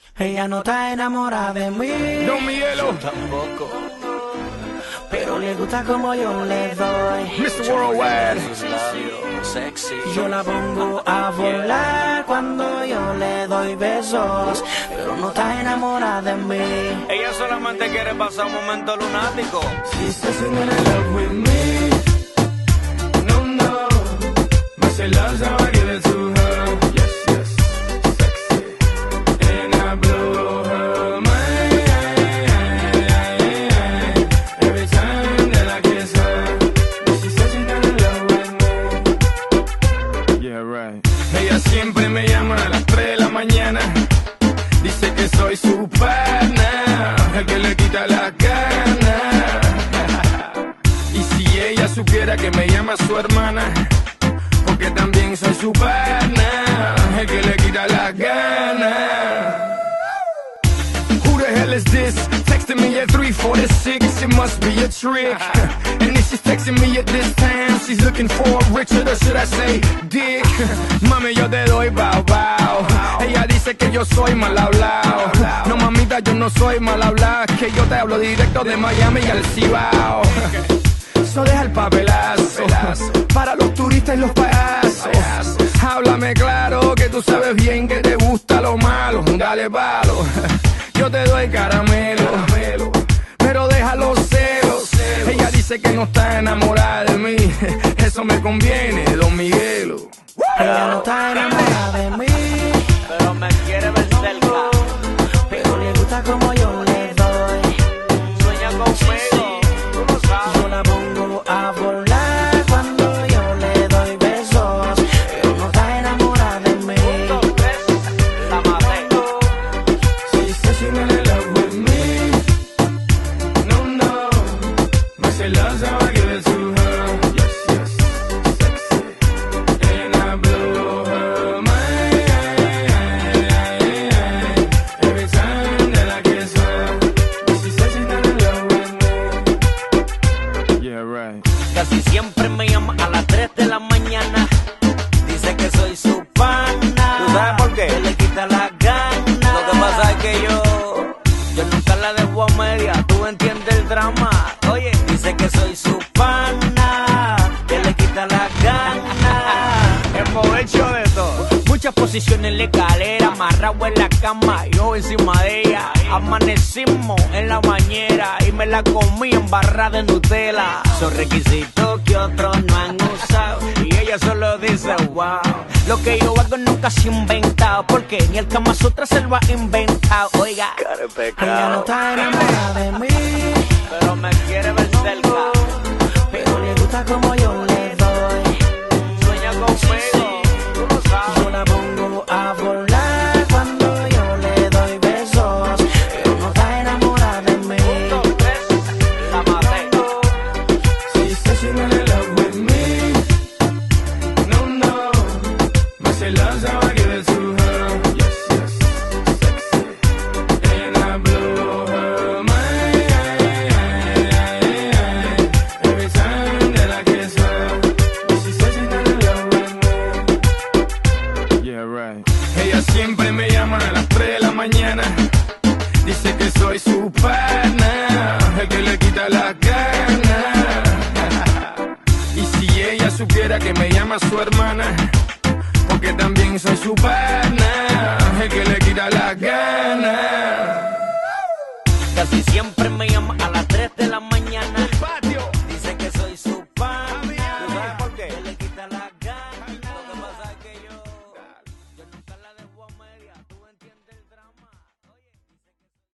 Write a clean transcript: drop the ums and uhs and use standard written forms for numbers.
Ella no está enamorada de mí. Don Miguelo. Tampoco. Pero le gusta como yo le doy. Mr. Worldwide. Sexy. Yo la pongo a volar cuando yo le doy besos. Pero no está enamorada de mí. Ella solamente quiere pasar un momento lunático. She's dancing in love with me. No, no. But she loves how I give it to her. Yes, yes. Sexy. And I blow her mind. Every time that I kiss her. She says she's in love with me. Yeah, right. Ella siempre me llama a las 3 de la mañana. Dice que soy su pana, el que le quita la gana. Y si ella supiera que me llama su hermana, porque también soy su pana, el que le quita la gana. Who the hell is this? Texting me at 3:46, it must be a trick. And if she's texting me at this time, she's looking for a Richard, or should I say dick? Mami, yo te doy bow bow. Ella dice que yo soy mal hablado. No, mamita, yo no soy mal hablado, que yo te hablo directo de Miami y al Cibao. Eso deja el papelazo para los turistas y los payasos. Háblame claro, que tú sabes bien que te gusta lo malo. Dale palo, yo te doy caramelo, pero deja los celos. Ella dice que no está enamorada de mí. Eso me conviene, Don Miguelo. Ella no está enamorada de mí. Pero me quiere ver cerca. Pero le gusta como yo le doy. Sueña conmigo, tú lo sabes. Yo la pongo a volar cuando yo le doy besos. Pero no está enamorada de mí. 1, 2, 3, la maté. She says she's in love with me. No, no. But she loves how I give it to her. Yes, yes. Sexy. And I blow her mind. Every time that I kiss her. She says she's in love with me. Yeah, right. Casi siempre me llama a las 3 de la mañana. Dice que soy su pana. ¿Tú sabes por qué? Que le quita la gana. Lo que pasa es que yo nunca la dejo a media. Tú entiendes el drama. Oye, Dice que soy su pana, que le quita la gana. hemos hecho de todo. Muchas posiciones en la escalera, amarrado en la cama, yo encima de ella. Amanecimos en la bañera y me la comí en barra de Nutella. Son requisitos que otros no han usado y ella solo dice wow. Lo que yo hago nunca se ha inventado, porque ni el Kama Sutra se lo ha inventado. Oiga, Ella no está enamorada de mí. pero me quiere ver cerca. Pero le gusta como yo le doy. Sueña conmigo, tú lo sabes. Yo la pongo a volar cuando yo le doy besos. Pero no está enamorada de mí. 1, 2, 3, la maté. She says she's in love with me. No, no. But she loves how I give it to her. Yes, yes. Sexy. And I blow her mind. Every time that I kiss her. She says she's in love with me. Yeah, right. Ella siempre me llama a las 3 de la mañana. Dice que soy su pana, el que le quita la gana. Y si ella supiera que me llama su hermana, porque también soy su pana, el que le quita la gana. Casi siempre me llama a las 3 de la mañana.